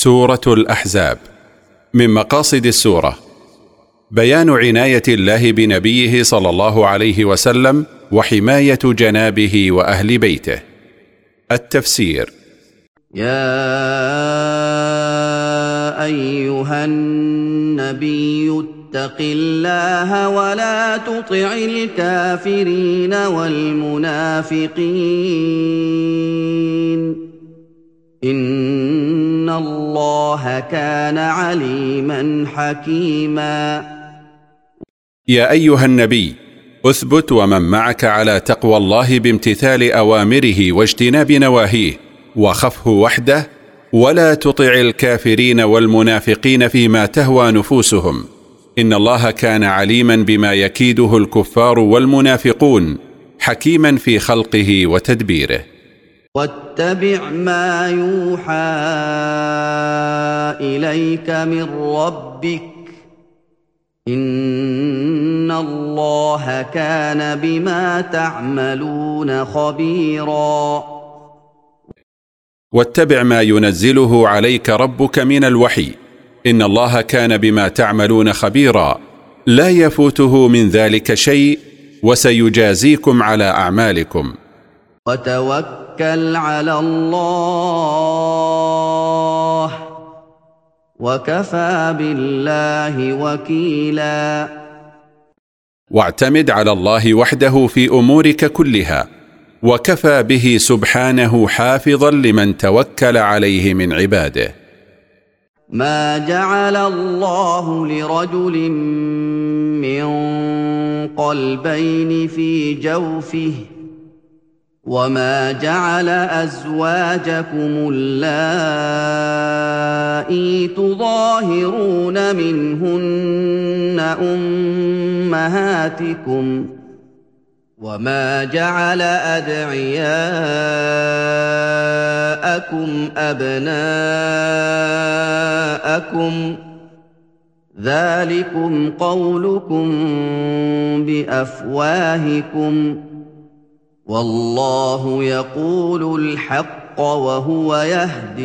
سورة الأحزاب. من مقاصد السورة بيان عناية الله بنبيه صلى الله عليه وسلم وحماية جنابه وأهل بيته. التفسير: يا أيها النبي اتق الله ولا تطع الكافرين والمنافقين إن الله كان عليما حكيما. يا أيها النبي، أثبت ومن معك على تقوى الله بامتثال أوامره واجتناب نواهيه، وخفه وحده، ولا تطع الكافرين والمنافقين فيما تهوى نفوسهم، إن الله كان عليما بما يكيده الكفار والمنافقون، حكيما في خلقه وتدبيره. واتبع ما يوحى إليك من ربك إن الله كان بما تعملون خبيرا. واتبع ما ينزله عليك ربك من الوحي إن الله كان بما تعملون خبيرا، لا يفوته من ذلك شيء، وسيجازيكم على أعمالكم. وتوكل على الله وكفى بالله وكيلا. واعتمد على الله وحده في أمورك كلها، وكفى به سبحانه حافظا لمن توكل عليه من عباده. ما جعل الله لرجل من قلبين في جوفه وما جعل أزواجكم اللائي تظاهرون منهن أمهاتكم وما جعل أدعياءكم أبناءكم ذلكم قولكم بأفواهكم والله يقول الحق وهو يهدي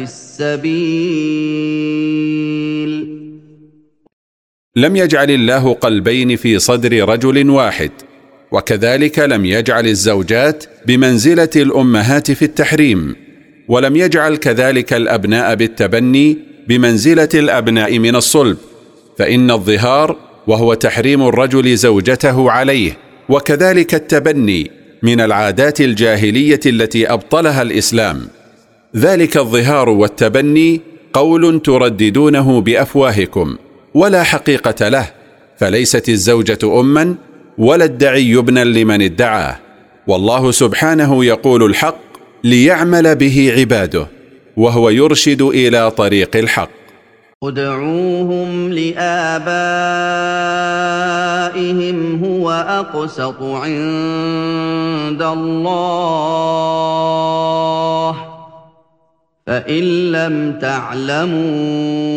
السبيل. لم يجعل الله قلبين في صدر رجل واحد، وكذلك لم يجعل الزوجات بمنزلة الأمهات في التحريم، ولم يجعل كذلك الأبناء بالتبني بمنزلة الأبناء من الصلب، فإن الظهار وهو تحريم الرجل زوجته عليه، وكذلك التبني من العادات الجاهلية التي أبطلها الإسلام. ذلك الظهار والتبني قول ترددونه بأفواهكم ولا حقيقة له، فليست الزوجة أما ولا الدعي ابنا لمن ادعاه، والله سبحانه يقول الحق ليعمل به عباده، وهو يرشد إلى طريق الحق. ادعوهم لآبائهم هو أقسط عند الله فإن لم تعلموا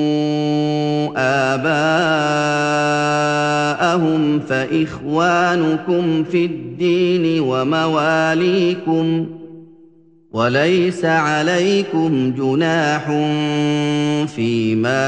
آباءهم فإخوانكم في الدين ومواليكم وليس عليكم جناح فيما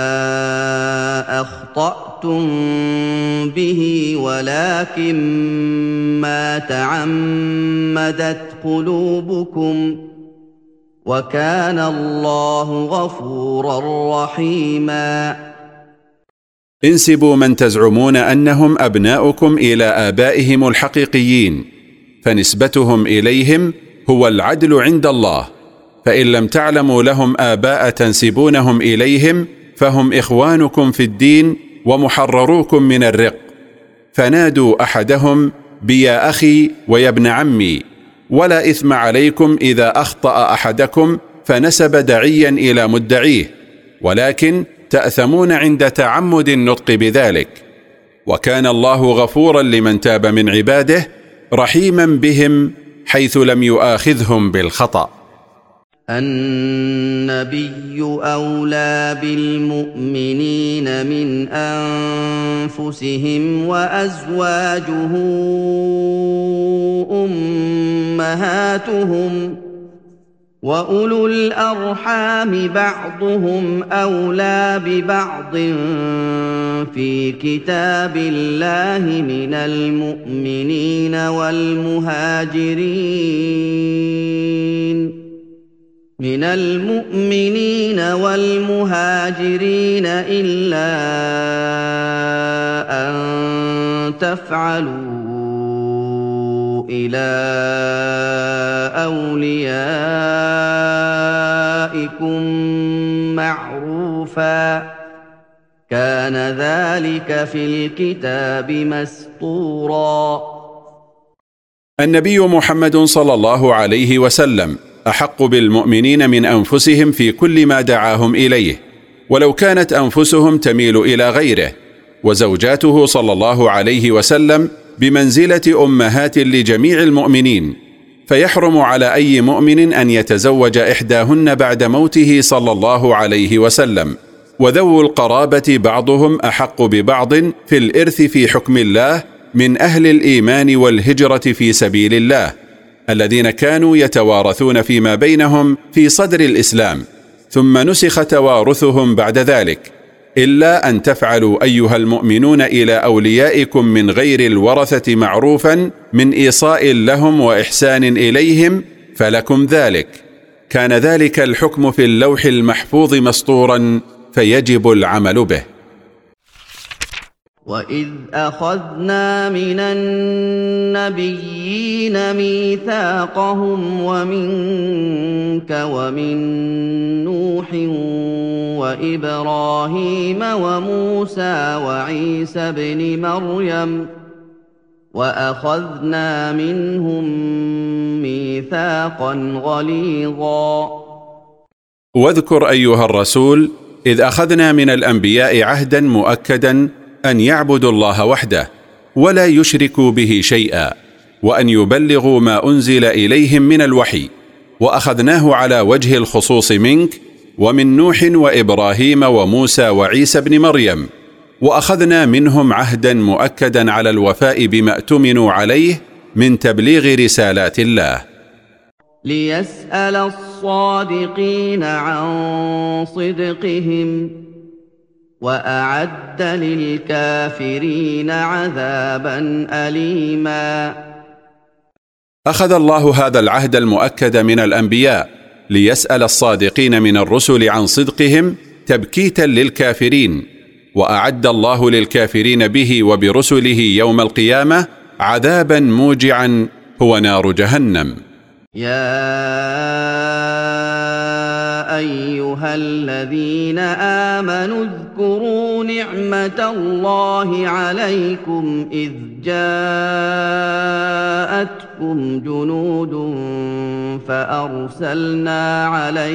أخطأتم به ولكن ما تعمدت قلوبكم وكان الله غفورا رحيما. انسبوا من تزعمون أنهم أبناؤكم إلى آبائهم الحقيقيين، فنسبتهم إليهم هو العدل عند الله، فإن لم تعلموا لهم آباء تنسبونهم إليهم فهم إخوانكم في الدين ومحرروكم من الرق، فنادوا أحدهم بيا أخي ويا ابن عمي، ولا إثم عليكم إذا أخطأ أحدكم فنسب دعيا إلى مدعيه، ولكن تأثمون عند تعمد النطق بذلك، وكان الله غفورا لمن تاب من عباده رحيما بهم حيث لم يؤاخذهم بالخطأ. النبي أولى بالمؤمنين من أنفسهم وأزواجه أمهاتهم وَأُولُو الْأَرْحَامِ بَعْضُهُمْ أَوْلَىٰ بِبَعْضٍ فِي كِتَابِ اللَّهِ مِنَ الْمُؤْمِنِينَ وَالْمُهَاجِرِينَ إِلَّا أَن تَفْعَلُوا إِلَىٰ أَوْلِيَائِكُم مَّعْرُوفًا ۚ كَانَ ذَٰلِكَ فِي الْكِتَابِ مَسْطُورًا. النبي محمد صلى الله عليه وسلم أحق بالمؤمنين من أنفسهم في كل ما دعاهم إليه، ولو كانت أنفسهم تميل إلى غيره، وزوجاته صلى الله عليه وسلم بمنزلة أمهات لجميع المؤمنين، فيحرم على أي مؤمن أن يتزوج إحداهن بعد موته صلى الله عليه وسلم. وذو القرابة بعضهم أحق ببعض في الإرث في حكم الله من أهل الإيمان والهجرة في سبيل الله، الذين كانوا يتوارثون فيما بينهم في صدر الإسلام، ثم نسخ توارثهم بعد ذلك، إلا أن تفعلوا أيها المؤمنون إلى أوليائكم من غير الورثة معروفا من إيصاء لهم وإحسان إليهم فلكم ذلك، كان ذلك الحكم في اللوح المحفوظ مسطورا، فيجب العمل به. وَإِذْ أَخَذْنَا مِنَ النَّبِيِّينَ مِيثَاقَهُمْ وَمِنكَ وَمِن نُّوحٍ وَإِبْرَاهِيمَ وَمُوسَىٰ وَعِيسَى ابْنِ مَرْيَمَ وَأَخَذْنَا مِنْهُم مِّيثَاقًا غَلِيظًا. واذكر أيها الرسول إذ أخذنا من الأنبياء عهدا مؤكدا أن يعبدوا الله وحده ولا يشركوا به شيئا، وأن يبلغوا ما أنزل إليهم من الوحي، وأخذناه على وجه الخصوص منك ومن نوح وإبراهيم وموسى وعيسى ابن مريم، وأخذنا منهم عهدا مؤكدا على الوفاء بما اؤتمنوا عليه من تبليغ رسالات الله، ليسأل الصادقين عن صدقهم، وأعد للكافرين عذابا أليما. أخذ الله هذا العهد المؤكد من الأنبياء ليسأل الصادقين من الرسل عن صدقهم تبكيتا للكافرين، وأعد الله للكافرين به وبرسله يوم القيامة عذابا موجعا هو نار جهنم. يا أيها الذين آمنوا اذكروا نعمة الله عليكم إذ جاءتكم جنود فأرسلنا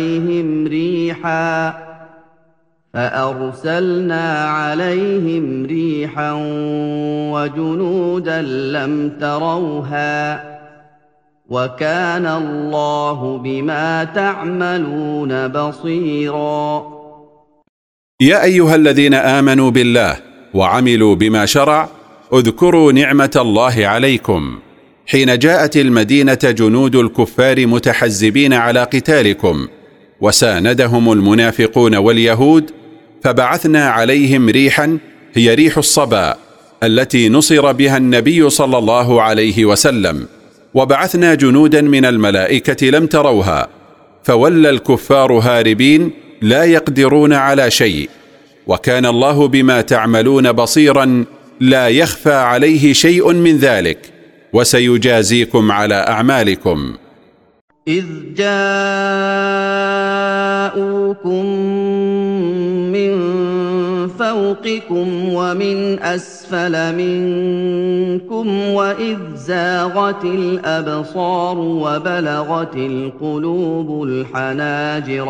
عليهم ريحا وجنودا لم تروها وكان الله بما تعملون بصيرا. يا أيها الذين آمنوا بالله وعملوا بما شرع اذكروا نعمة الله عليكم حين جاءت المدينة جنود الكفار متحزبين على قتالكم وساندهم المنافقون واليهود، فبعثنا عليهم ريحا هي ريح الصبا التي نصر بها النبي صلى الله عليه وسلم، وبعثنا جنودا من الملائكة لم تروها، فولى الكفار هاربين لا يقدرون على شيء، وكان الله بما تعملون بصيرا لا يخفى عليه شيء من ذلك، وسيجازيكم على أعمالكم. إذ جاءوكم من فوقكم ومن أسفل منكم وإذ زاغت الأبصار وبلغت القلوب الحناجر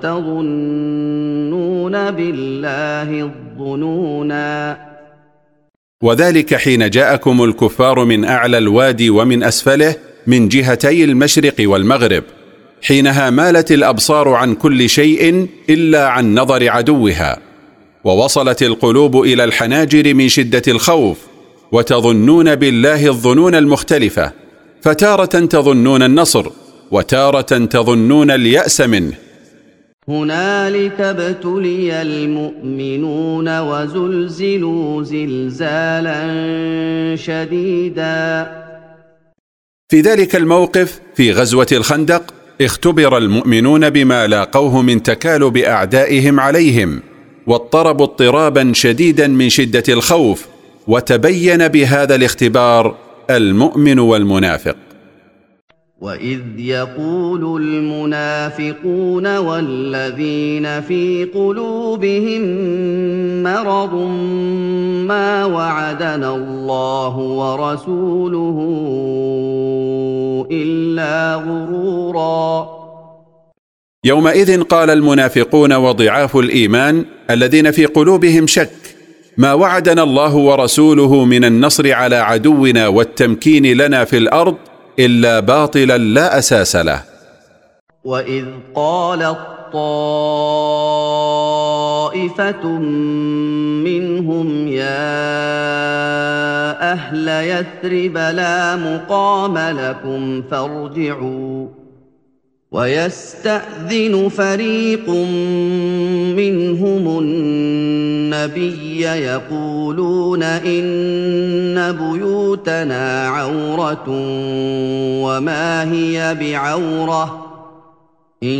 وتظنون بالله الظنونا. وذلك حين جاءكم الكفار من أعلى الوادي ومن أسفله من جهتي المشرق والمغرب، حينها مالت الأبصار عن كل شيء إلا عن نظر عدوها، ووصلت القلوب إلى الحناجر من شدة الخوف، وتظنون بالله الظنون المختلفة، فتارة تظنون النصر وتارة تظنون اليأس منه. هنالك ابتلي المؤمنون وزلزلوا زلزالا شديدا. في ذلك الموقف في غزوة الخندق اختبر المؤمنون بما لاقوه من تكالب أعدائهم عليهم، واضطربوا اضطرابا شديدا من شدة الخوف، وتبين بهذا الاختبار المؤمن والمنافق. وإذ يقول المنافقون والذين في قلوبهم مرض ما وعدنا الله ورسوله إلا غرورا. يومئذ قال المنافقون وضعاف الإيمان الذين في قلوبهم شك: ما وعدنا الله ورسوله من النصر على عدونا والتمكين لنا في الأرض إلا باطلا لا أساس له. وإذ قالت طائفة منهم يا أهل يثرب لا مقام لكم فارجعوا، ويستأذن فريق منهم النبي يقولون إن بيوتنا عورة وما هي بعورة إن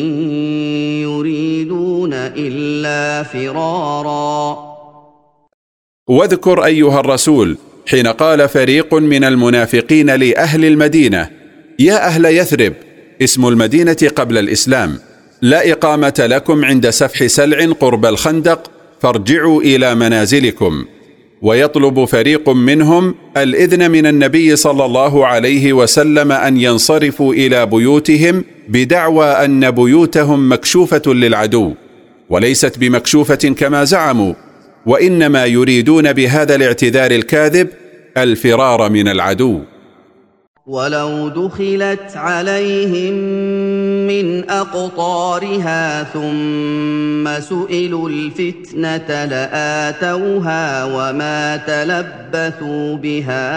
يريدون إلا فرارا. واذكر أيها الرسول حين قال فريق من المنافقين لأهل المدينة: يا أهل يثرب، اسم المدينة قبل الإسلام، لا إقامة لكم عند سفح سلع قرب الخندق، فارجعوا إلى منازلكم. ويطلب فريق منهم الإذن من النبي صلى الله عليه وسلم أن ينصرفوا إلى بيوتهم بدعوى أن بيوتهم مكشوفة للعدو، وليست بمكشوفة كما زعموا، وإنما يريدون بهذا الاعتذار الكاذب الفرار من العدو. ولو دخلت عليهم من أقطارها ثم سئلوا الفتنة لآتوها وما تلبثوا بها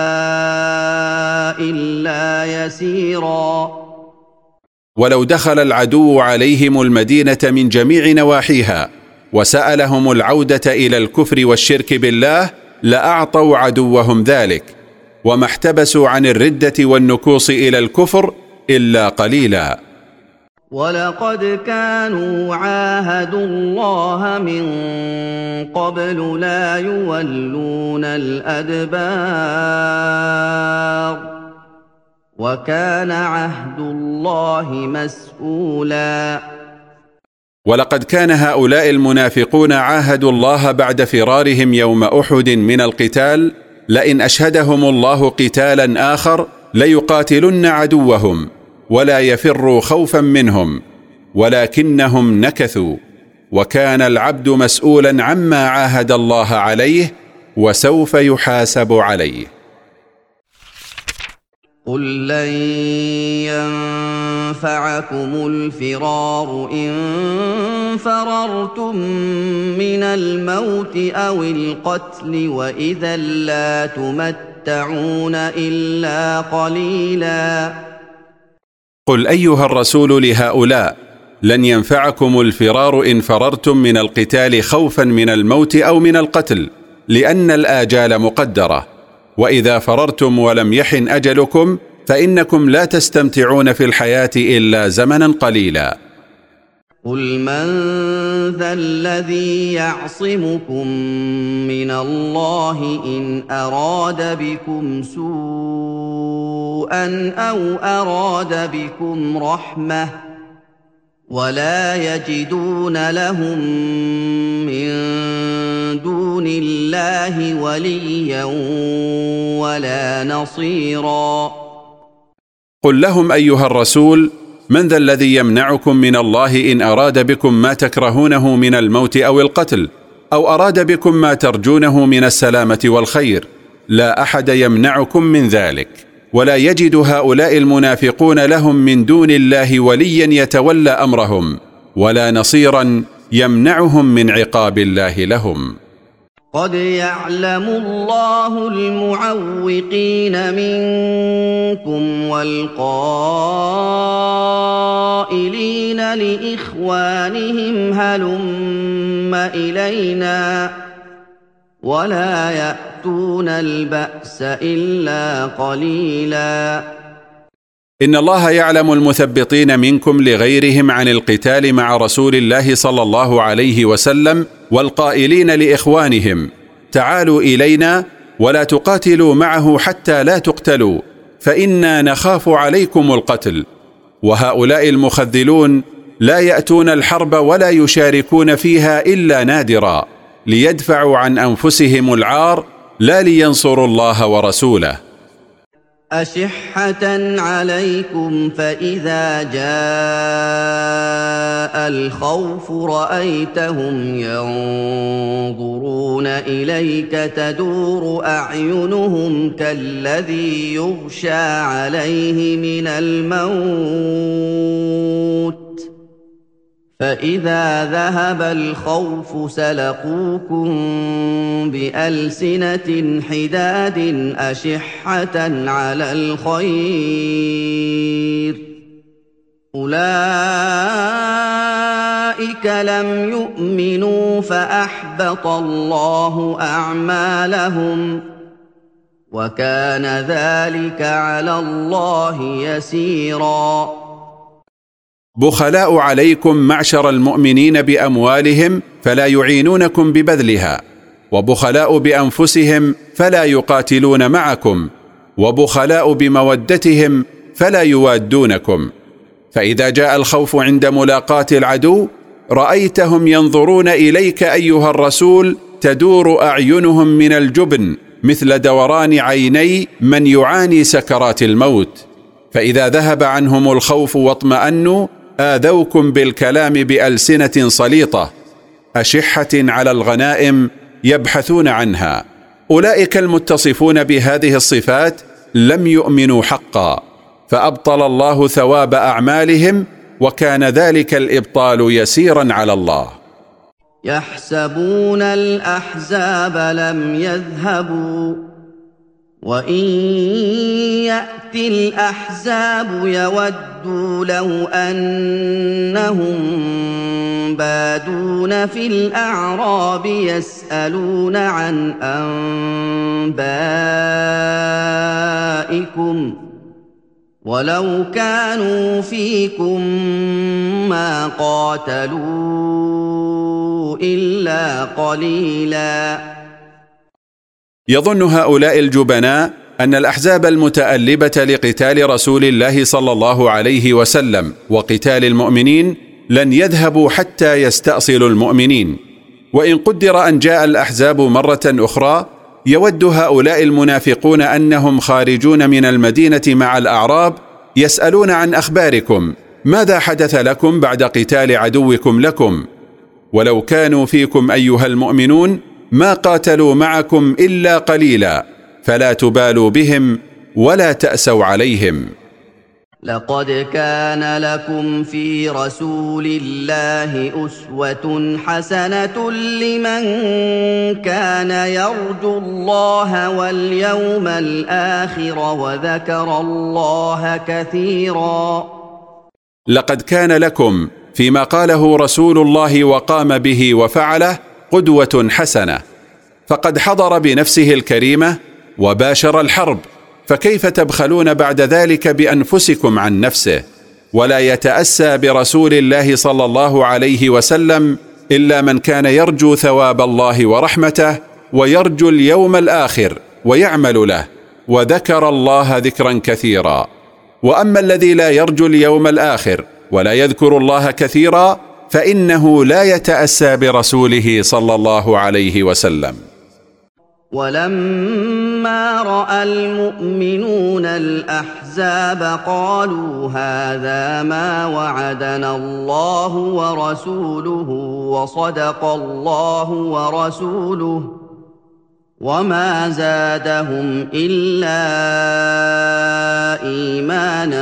إلا يسيرا. ولو دخل العدو عليهم المدينة من جميع نواحيها وسألهم العودة إلى الكفر والشرك بالله لأعطوا عدوهم ذلك، وما احتبسوا عن الردة والنكوص إلى الكفر إلا قليلا. ولقد كانوا عاهدوا الله من قبل لا يولون الأدبار وكان عهد الله مسؤولا. ولقد كان هؤلاء المنافقون عاهدوا الله بعد فرارهم يوم أحد من القتال: لئن أشهدهم الله قتالا آخر ليقاتلن عدوهم ولا يفروا خوفا منهم، ولكنهم نكثوا، وكان العبد مسؤولا عما عاهد الله عليه وسوف يحاسب عليه. قل لن ينفعكم الفرار إن فررتم من الموت أو القتل وإذا لا تمتعون إلا قليلا. قل أيها الرسول لهؤلاء: لن ينفعكم الفرار إن فررتم من القتال خوفا من الموت أو من القتل، لأن الآجال مقدرة، وإذا فررتم ولم يحن أجلكم فإنكم لا تستمتعون في الحياة إلا زمنا قليلا. قل من ذا الذي يعصمكم من الله إن أراد بكم سوءا أو أراد بكم رحمة ولا يجدون لهم من دون الله وليا ولا نصيرا. قل لهم أيها الرسول: من ذا الذي يمنعكم من الله إن أراد بكم ما تكرهونه من الموت أو القتل، أو أراد بكم ما ترجونه من السلامة والخير؟ لا أحد يمنعكم من ذلك، ولا يجد هؤلاء المنافقون لهم من دون الله وليا يتولى أمرهم، ولا نصيرا يمنعهم من عقاب الله لهم. قد يعلم الله المعوقين منكم والقائلين لإخوانهم هلم إلينا ولا يأتون البأس إلا قليلا. إن الله يعلم المثبطين منكم لغيرهم عن القتال مع رسول الله صلى الله عليه وسلم والقائلين لإخوانهم تعالوا إلينا ولا تقاتلوا معه حتى لا تقتلوا فإنا نخاف عليكم القتل. وهؤلاء المخذلون لا يأتون الحرب ولا يشاركون فيها إلا نادرا ليدفعوا عن أنفسهم العار لا لينصروا الله ورسوله. أشحة عليكم فإذا جاء الخوف رأيتهم ينظرون إليك تدور أعينهم كالذي يغشى عليه من الموت فإذا ذهب الخوف سلقوكم بألسنة حداد أشحة على الخير أولئك لم يؤمنوا فأحبط الله أعمالهم وكان ذلك على الله يسيرا. بخلاء عليكم معشر المؤمنين بأموالهم فلا يعينونكم ببذلها، وبخلاء بأنفسهم فلا يقاتلون معكم، وبخلاء بمودتهم فلا يوادونكم. فإذا جاء الخوف عند ملاقاة العدو رأيتهم ينظرون إليك أيها الرسول تدور أعينهم من الجبن مثل دوران عيني من يعاني سكرات الموت. فإذا ذهب عنهم الخوف واطمأنوا آذوكم بالكلام بألسنة سليطة أشحة على الغنائم يبحثون عنها. أولئك المتصفون بهذه الصفات لم يؤمنوا حقا، فأبطل الله ثواب أعمالهم، وكان ذلك الإبطال يسيرا على الله. يحسبون الأحزاب لم يذهبوا وإن يأتي الأحزاب يودوا لو أنهم بادون في الأعراب يسألون عن أنبائكم ولو كانوا فيكم ما قاتلوا إلا قليلا. يظن هؤلاء الجبناء أن الأحزاب المتألبة لقتال رسول الله صلى الله عليه وسلم وقتال المؤمنين لن يذهبوا حتى يستأصلوا المؤمنين، وإن قدر أن جاء الأحزاب مرة أخرى يود هؤلاء المنافقون أنهم خارجون من المدينة مع الأعراب يسألون عن أخباركم، ماذا حدث لكم بعد قتال عدوكم لكم؟ ولو كانوا فيكم أيها المؤمنون ما قاتلوا معكم إلا قليلا، فلا تبالوا بهم ولا تأسوا عليهم. لقد كان لكم في رسول الله أسوة حسنة لمن كان يرجو الله واليوم الآخر وذكر الله كثيرا. لقد كان لكم فيما قاله رسول الله وقام به وفعله قدوة حسنة، فقد حضر بنفسه الكريمة وباشر الحرب، فكيف تبخلون بعد ذلك بأنفسكم عن نفسه؟ ولا يتأسى برسول الله صلى الله عليه وسلم إلا من كان يرجو ثواب الله ورحمته ويرجو اليوم الآخر ويعمل له وذكر الله ذكرا كثيرا. وأما الذي لا يرجو اليوم الآخر ولا يذكر الله كثيرا فإنه لا يتأسى برسوله صلى الله عليه وسلم. ولما رأى المؤمنون الأحزاب قالوا هذا ما وعدنا الله ورسوله وصدق الله ورسوله وما زادهم إلا إيمانا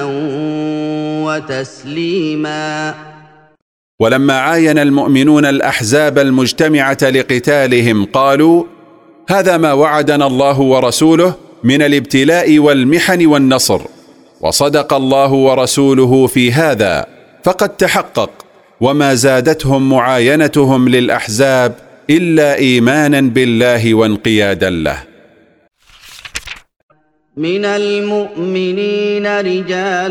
وتسليما. ولما عاين المؤمنون الأحزاب المجتمعة لقتالهم قالوا هذا ما وعدنا الله ورسوله من الابتلاء والمحن والنصر، وصدق الله ورسوله في هذا فقد تحقق، وما زادتهم معاينتهم للأحزاب إلا إيمانا بالله وانقيادا له. من المؤمنين رجال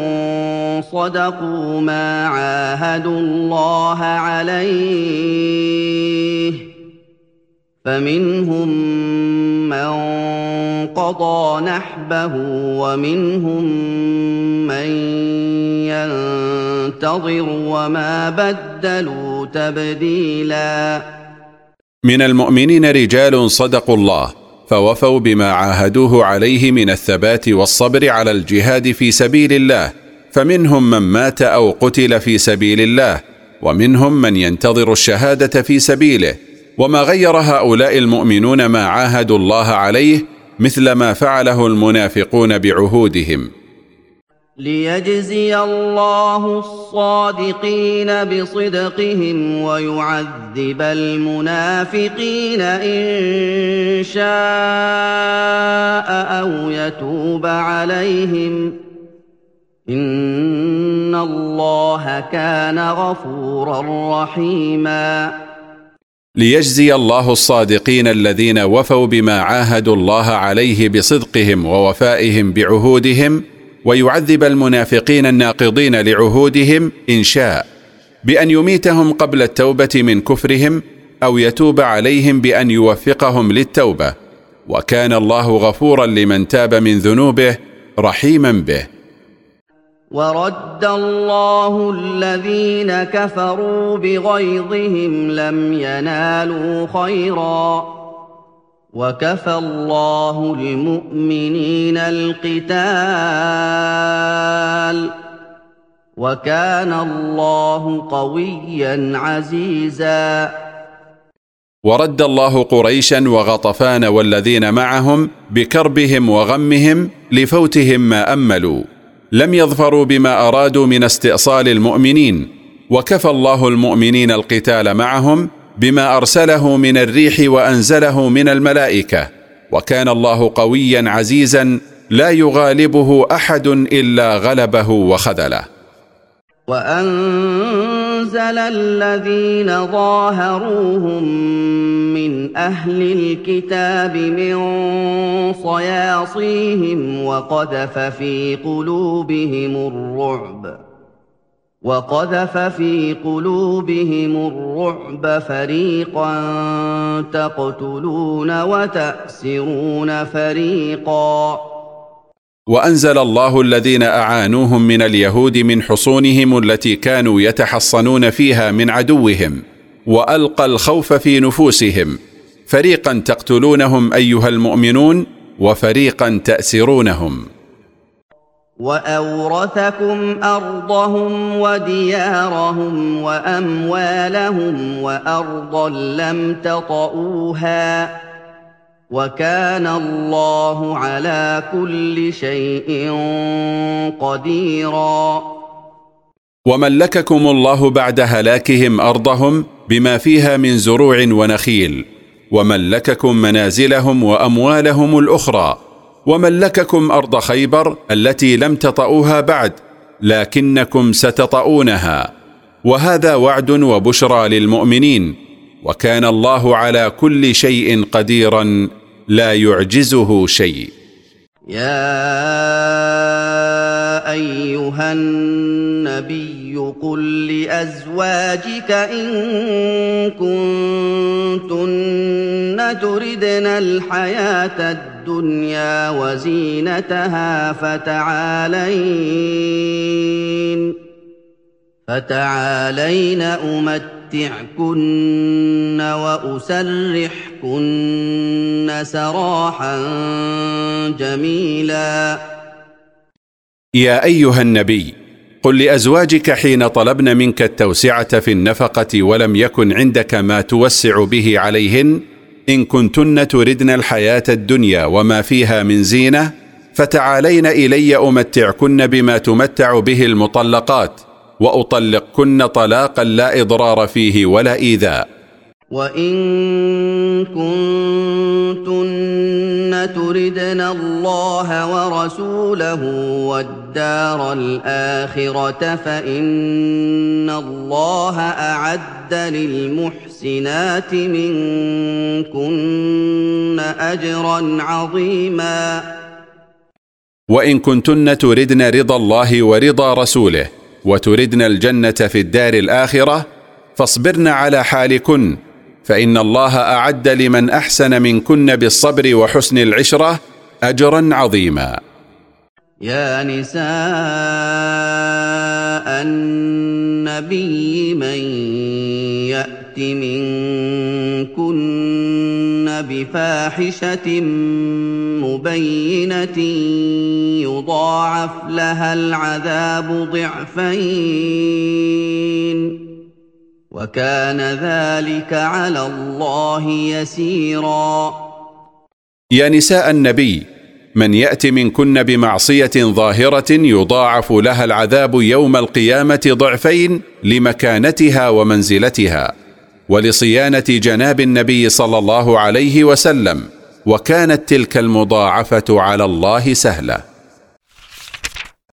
صدقوا ما عاهدوا الله عليه، فمنهم من قضى نحبه ومنهم من ينتظر وما بدلوا تبديلا. من المؤمنين رجال صدقوا الله فوفوا بما عاهدوه عليه من الثبات والصبر على الجهاد في سبيل الله، فمنهم من مات أو قتل في سبيل الله، ومنهم من ينتظر الشهادة في سبيله. وما غير هؤلاء المؤمنون ما عاهدوا الله عليه مثل ما فعله المنافقون بعهودهم. ليجزي الله الصادقين بصدقهم ويعذب المنافقين إن شاء أو يتوب عليهم، إن الله كان غفورا رحيما. ليجزي الله الصادقين الذين وفوا بما عاهدوا الله عليه بصدقهم ووفائهم بعهودهم، ويعذب المنافقين الناقضين لعهودهم إن شاء، بأن يميتهم قبل التوبة من كفرهم، أو يتوب عليهم بأن يوفقهم للتوبة، وكان الله غفورا لمن تاب من ذنوبه رحيما به. ورد الله الذين كفروا بغيظهم لم ينالوا خيرا، وكفى الله المؤمنين القتال، وكان الله قويا عزيزا. ورد الله قريشا وغطفان والذين معهم بكربهم وغمهم لفوتهم ما أملوا، لم يظفروا بما أرادوا من استئصال المؤمنين، وكفى الله المؤمنين القتال معهم بما أرسله من الريح وأنزله من الملائكة، وكان الله قويا عزيزا لا يغالبه أحد إلا غلبه وخذله. وأنزل الذين ظاهروهم من أهل الكتاب من صياصيهم وقذف في قلوبهم الرعب، فريقا تقتلون وتأسرون فريقا. وأنزل الله الذين أعانوهم من اليهود من حصونهم التي كانوا يتحصنون فيها من عدوهم، وألقى الخوف في نفوسهم، فريقا تقتلونهم أيها المؤمنون وفريقا تأسرونهم. وأورثكم أرضهم وديارهم وأموالهم وأرضا لم تطئوها، وكان الله على كل شيء قديرا. وملككم الله بعد هلاكهم أرضهم بما فيها من زروع ونخيل، وملككم منازلهم وأموالهم الأخرى، وملككم أرض خيبر التي لم تطئوها بعد لكنكم ستطئونها، وهذا وعد وبشرى للمؤمنين، وكان الله على كل شيء قديرا لا يعجزه شيء. يا أيها النبي قل لأزواجك إن كنتن تردن الحياة الدنيا وزينتها فتعالين أمتعكن وأسرحكن سراحا جميلا. يا أيها النبي قل لأزواجك حين طلبن منك التوسعة في النفقة ولم يكن عندك ما توسع به عليهن، إن كنتن تردن الحياة الدنيا وما فيها من زينة فتعالين إلي أمتعكن بما تمتع به المطلقات، وأطلقكن طلاقا لا إضرار فيه ولا إيذاء. وإن كنتن تردن الله ورسوله والدار الآخرة فإن الله أعد للمحسنات منكن أجرا عظيما. وإن كنتن تردن رضا الله ورضا رسوله وتردن الجنة في الدار الآخرة فاصبرن على حالكن، فإن الله أعد لمن أحسن منكن بالصبر وحسن العشرة أجرا عظيما. يا نساء النبي من يأت منكن بفاحشة مبينة يضاعف لها العذاب ضعفين وكان ذلك على الله يسيرا. يا نساء النبي من يأت منكن بمعصية ظاهرة يضاعف لها العذاب يوم القيامة ضعفين لمكانتها ومنزلتها ولصيانة جناب النبي صلى الله عليه وسلم، وكانت تلك المضاعفة على الله سهلة.